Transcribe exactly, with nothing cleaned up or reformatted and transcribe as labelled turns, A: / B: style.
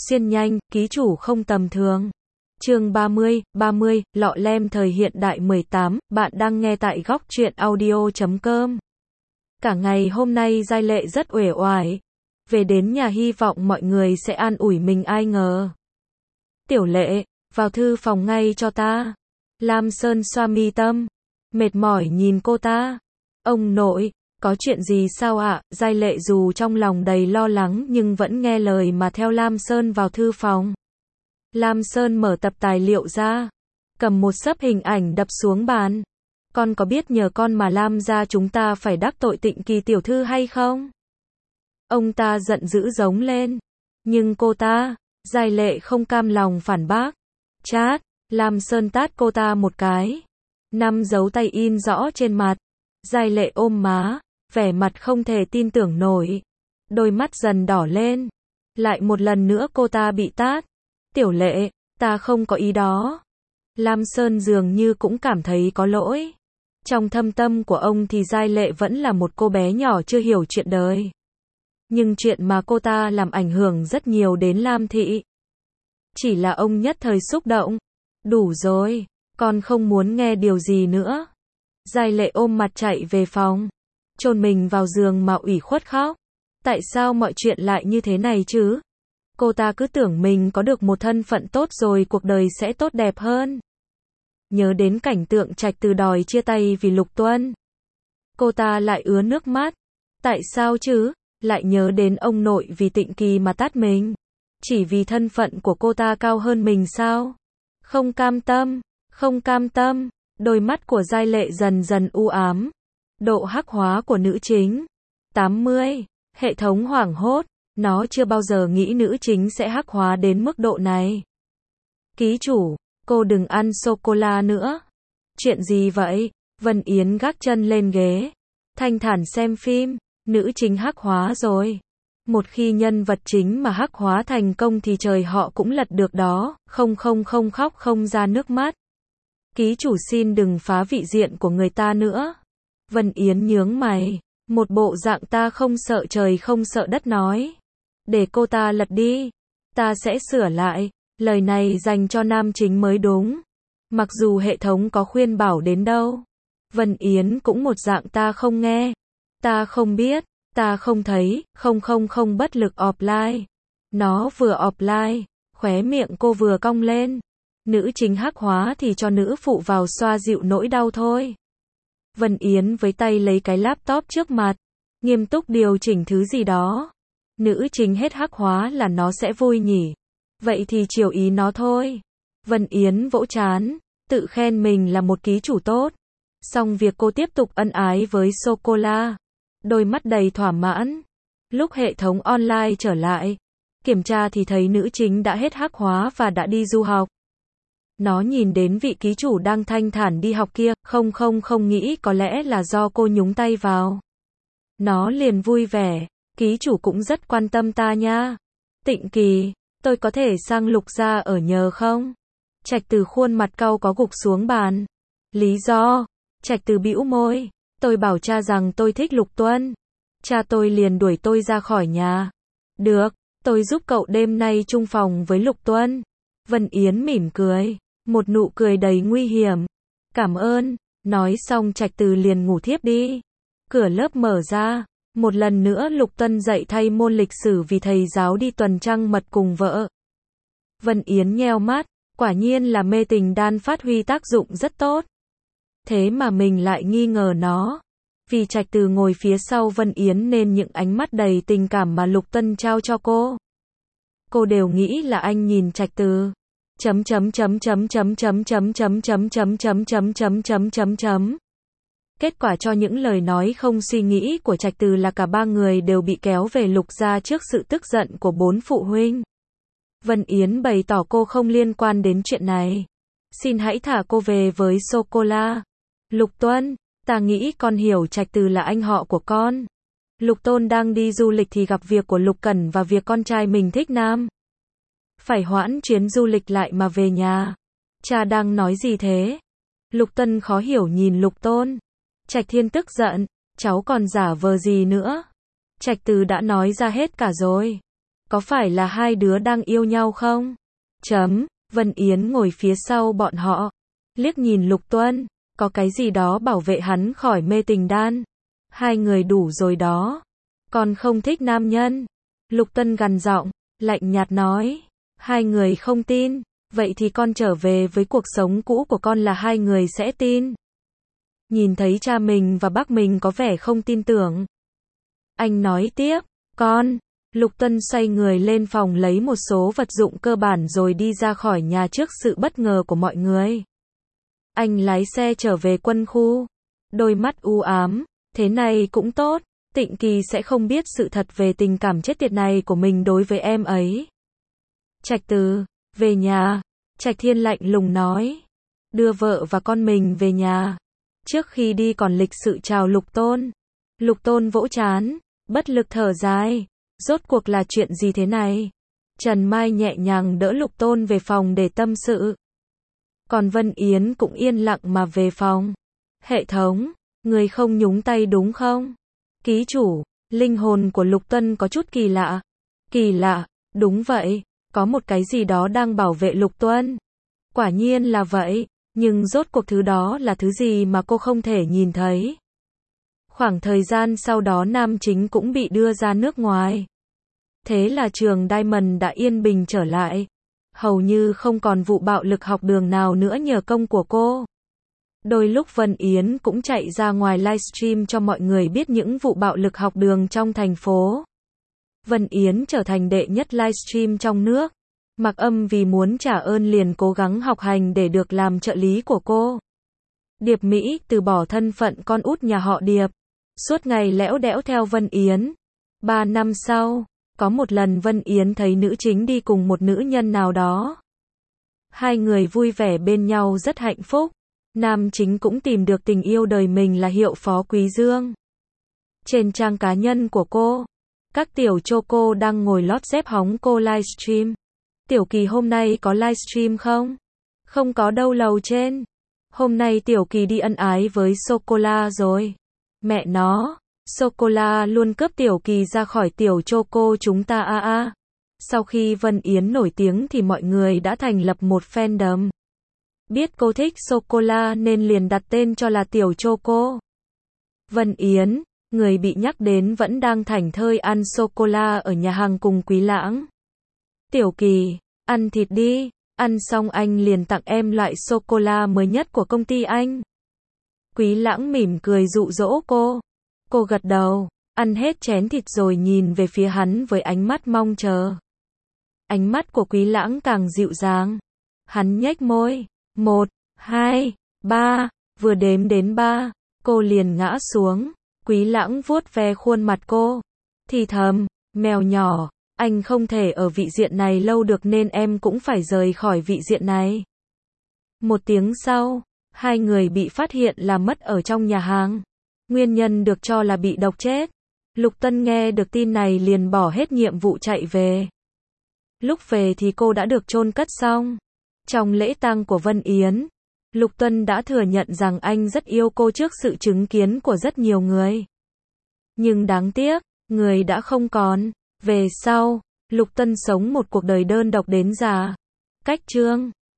A: Xuyên nhanh, ký chủ không tầm thường. Chương ba mươi, ba mươi, lọ lem thời hiện đại mười tám, bạn đang nghe tại góc truyện audio chấm com. Cả ngày hôm nay Giai Lệ rất uể oải. Về đến nhà hy vọng mọi người sẽ an ủi mình, ai ngờ. Tiểu Lệ, vào thư phòng ngay cho ta. Lam Sơn xoa mi tâm, mệt mỏi nhìn cô ta. Ông nội, có chuyện gì sao ạ? Giai Lệ dù trong lòng đầy lo lắng nhưng vẫn nghe lời mà theo Lam Sơn vào thư phòng. Lam Sơn mở tập tài liệu ra, cầm một xấp hình ảnh đập xuống bàn. Con có biết nhờ con mà Lam gia chúng ta phải đắc tội Tịnh Kỳ tiểu thư hay không? Ông ta giận dữ giống lên. Nhưng cô ta, Giai Lệ không cam lòng phản bác. Chát, Lam Sơn tát cô ta một cái. Năm dấu tay in rõ trên mặt. Giai Lệ ôm má, vẻ mặt không thể tin tưởng nổi. Đôi mắt dần đỏ lên. Lại một lần nữa cô ta bị tát. Tiểu Lệ, ta không có ý đó. Lam Sơn dường như cũng cảm thấy có lỗi. Trong thâm tâm của ông thì Giai Lệ vẫn là một cô bé nhỏ chưa hiểu chuyện đời. Nhưng chuyện mà cô ta làm ảnh hưởng rất nhiều đến Lam thị. Chỉ là ông nhất thời xúc động. Đủ rồi, con không muốn nghe điều gì nữa. Giai Lệ ôm mặt chạy về phòng, chôn mình vào giường mà ủy khuất khóc. Tại sao mọi chuyện lại như thế này chứ? Cô ta cứ tưởng mình có được một thân phận tốt rồi cuộc đời sẽ tốt đẹp hơn. Nhớ đến cảnh tượng Trạch Từ đòi chia tay vì Lục Tuân, cô ta lại ứa nước mắt. Tại sao chứ? Lại nhớ đến ông nội vì Tịnh Kỳ mà tát mình. Chỉ vì thân phận của cô ta cao hơn mình sao? Không cam tâm, không cam tâm. Đôi mắt của Giai Lệ dần dần u ám. Độ hắc hóa của nữ chính. tám mươi. Hệ thống hoảng hốt. Nó chưa bao giờ nghĩ nữ chính sẽ hắc hóa đến mức độ này. Ký chủ, cô đừng ăn sô-cô-la nữa. Chuyện gì vậy? Vân Yến gác chân lên ghế. Thanh thản xem phim. Nữ chính hắc hóa rồi. Một khi nhân vật chính mà hắc hóa thành công thì trời họ cũng lật được đó. Không không không khóc không ra nước mắt. Ký chủ xin đừng phá vị diện của người ta nữa. Vân Yến nhướng mày. Một bộ dạng ta không sợ trời không sợ đất nói. Để cô ta lật đi. Ta sẽ sửa lại. Lời này dành cho nam chính mới đúng. Mặc dù hệ thống có khuyên bảo đến đâu. Vân Yến cũng một dạng ta không nghe. Ta không biết. Ta không thấy. Không không không bất lực offline. Nó vừa offline. Khóe miệng cô vừa cong lên. Nữ chính hắc hóa thì cho nữ phụ vào xoa dịu nỗi đau thôi. Vân Yến với tay lấy cái laptop trước mặt. Nghiêm túc điều chỉnh thứ gì đó. Nữ chính hết hắc hóa là nó sẽ vui nhỉ. Vậy thì chiều ý nó thôi. Vân Yến vỗ trán, tự khen mình là một ký chủ tốt. Xong việc cô tiếp tục ân ái với sô-cô-la. Đôi mắt đầy thỏa mãn. Lúc hệ thống online trở lại, kiểm tra thì thấy nữ chính đã hết hắc hóa và đã đi du học. Nó nhìn đến vị ký chủ đang thanh thản đi học kia, không không không nghĩ có lẽ là do cô nhúng tay vào. Nó liền vui vẻ, ký chủ cũng rất quan tâm ta nha. Tịnh Kỳ, tôi có thể sang Lục gia ở nhờ không? Trạch Từ khuôn mặt cau có gục xuống bàn. Lý do? Trạch Từ bĩu môi. Tôi bảo cha rằng tôi thích Lục Tuân. Cha tôi liền đuổi tôi ra khỏi nhà. Được, tôi giúp cậu đêm nay chung phòng với Lục Tuân. Vân Yến mỉm cười. Một nụ cười đầy nguy hiểm. Cảm ơn. Nói xong Trạch Từ liền ngủ thiếp đi. Cửa lớp mở ra. Một lần nữa Lục Tuân dạy thay môn lịch sử vì thầy giáo đi tuần trăng mật cùng vợ. Vân Yến nheo mắt. Quả nhiên là mê tình đan phát huy tác dụng rất tốt. Thế mà mình lại nghi ngờ nó. Vì Trạch Từ ngồi phía sau Vân Yến nên những ánh mắt đầy tình cảm mà Lục Tuân trao cho cô. Cô đều nghĩ là anh nhìn Trạch Từ. Chấm chấm chấm chấm chấm chấm chấm chấm chấm chấm chấm chấm chấm chấm chấm chấm. Kết quả cho những lời nói không suy nghĩ của Trạch Từ là cả ba người đều bị kéo về Lục gia trước sự tức giận của bốn phụ huynh. Vân Yến bày tỏ cô không liên quan đến chuyện này. Xin hãy thả cô về với sô-cô-la. Lục Tuân, ta nghĩ con hiểu Trạch Từ là anh họ của con. Lục Tôn đang đi du lịch thì gặp việc của Lục Cẩn và việc con trai mình thích nam. Phải hoãn chuyến du lịch lại mà về nhà. Cha đang nói gì thế? Lục Tuân khó hiểu nhìn Lục Tôn. Trạch Thiên tức giận, cháu còn giả vờ gì nữa? Trạch Từ đã nói ra hết cả rồi. Có phải là hai đứa đang yêu nhau không? Chấm, Vân Yến ngồi phía sau bọn họ. Liếc nhìn Lục Tuân, có cái gì đó bảo vệ hắn khỏi mê tình đan. Hai người đủ rồi đó. Con không thích nam nhân. Lục Tuân gằn giọng, lạnh nhạt nói. Hai người không tin, vậy thì con trở về với cuộc sống cũ của con là hai người sẽ tin. Nhìn thấy cha mình và bác mình có vẻ không tin tưởng. Anh nói tiếp, con. Lục Tuân xoay người lên phòng lấy một số vật dụng cơ bản rồi đi ra khỏi nhà trước sự bất ngờ của mọi người. Anh lái xe trở về quân khu. Đôi mắt u ám, thế này cũng tốt. Tịnh Kỳ sẽ không biết sự thật về tình cảm chết tiệt này của mình đối với em ấy. Trạch Từ, về nhà. Trạch Thiên lạnh lùng nói. Đưa vợ và con mình về nhà. Trước khi đi còn lịch sự chào Lục Tôn. Lục Tôn vỗ trán, bất lực thở dài. Rốt cuộc là chuyện gì thế này? Trần Mai nhẹ nhàng đỡ Lục Tôn về phòng để tâm sự. Còn Vân Yến cũng yên lặng mà về phòng. Hệ thống, người không nhúng tay đúng không? Ký chủ, linh hồn của Lục Tuân có chút kỳ lạ. Kỳ lạ, đúng vậy, có một cái gì đó đang bảo vệ Lục Tuân. Quả nhiên là vậy, nhưng rốt cuộc thứ đó là thứ gì mà cô không thể nhìn thấy. Khoảng thời gian sau đó nam chính cũng bị đưa ra nước ngoài. Thế là trường Diamond đã yên bình trở lại. Hầu như không còn vụ bạo lực học đường nào nữa nhờ công của cô. Đôi lúc Vân Yến cũng chạy ra ngoài livestream cho mọi người biết những vụ bạo lực học đường trong thành phố. Vân Yến trở thành đệ nhất livestream trong nước. Mặc Âm vì muốn trả ơn liền cố gắng học hành để được làm trợ lý của cô. Điệp Mỹ từ bỏ thân phận con út nhà họ Điệp. Suốt ngày lẽo đẽo theo Vân Yến. Ba năm sau, có một lần Vân Yến thấy nữ chính đi cùng một nữ nhân nào đó. Hai người vui vẻ bên nhau rất hạnh phúc. Nam chính cũng tìm được tình yêu đời mình là Hiệu Phó Quý Dương. Trên trang cá nhân của cô, các tiểu choco đang ngồi lót dép hóng cô livestream. Tiểu Kỳ hôm nay có livestream không? Không có đâu lầu trên. Hôm nay Tiểu Kỳ đi ân ái với Sô-cô-la rồi. Mẹ nó, Sô-cô-la luôn cướp Tiểu Kỳ ra khỏi tiểu choco chúng ta a a. Sau khi Vân Yến nổi tiếng thì mọi người đã thành lập một fandom. Biết cô thích sô-cô-la nên liền đặt tên cho là Tiểu Choco. Vân Yến, người bị nhắc đến vẫn đang thảnh thơi ăn sô-cô-la ở nhà hàng cùng Quý Lãng. Tiểu Kỳ, ăn thịt đi, ăn xong anh liền tặng em loại sô-cô-la mới nhất của công ty anh. Quý Lãng mỉm cười dụ dỗ cô. Cô gật đầu, ăn hết chén thịt rồi nhìn về phía hắn với ánh mắt mong chờ. Ánh mắt của Quý Lãng càng dịu dàng. Hắn nhếch môi. Một, hai, ba, vừa đếm đến ba, cô liền ngã xuống. Quý Lãng vuốt ve khuôn mặt cô. Thì thầm, mèo nhỏ, anh không thể ở vị diện này lâu được nên em cũng phải rời khỏi vị diện này. Một tiếng sau, hai người bị phát hiện là mất ở trong nhà hàng. Nguyên nhân được cho là bị độc chết. Lục Tân nghe được tin này liền bỏ hết nhiệm vụ chạy về. Lúc về thì cô đã được chôn cất xong. Trong lễ tang của Vân Yến, Lục Tuân đã thừa nhận rằng anh rất yêu cô trước sự chứng kiến của rất nhiều người. Nhưng đáng tiếc, người đã không còn. Về sau, Lục Tuân sống một cuộc đời đơn độc đến già. Cách chương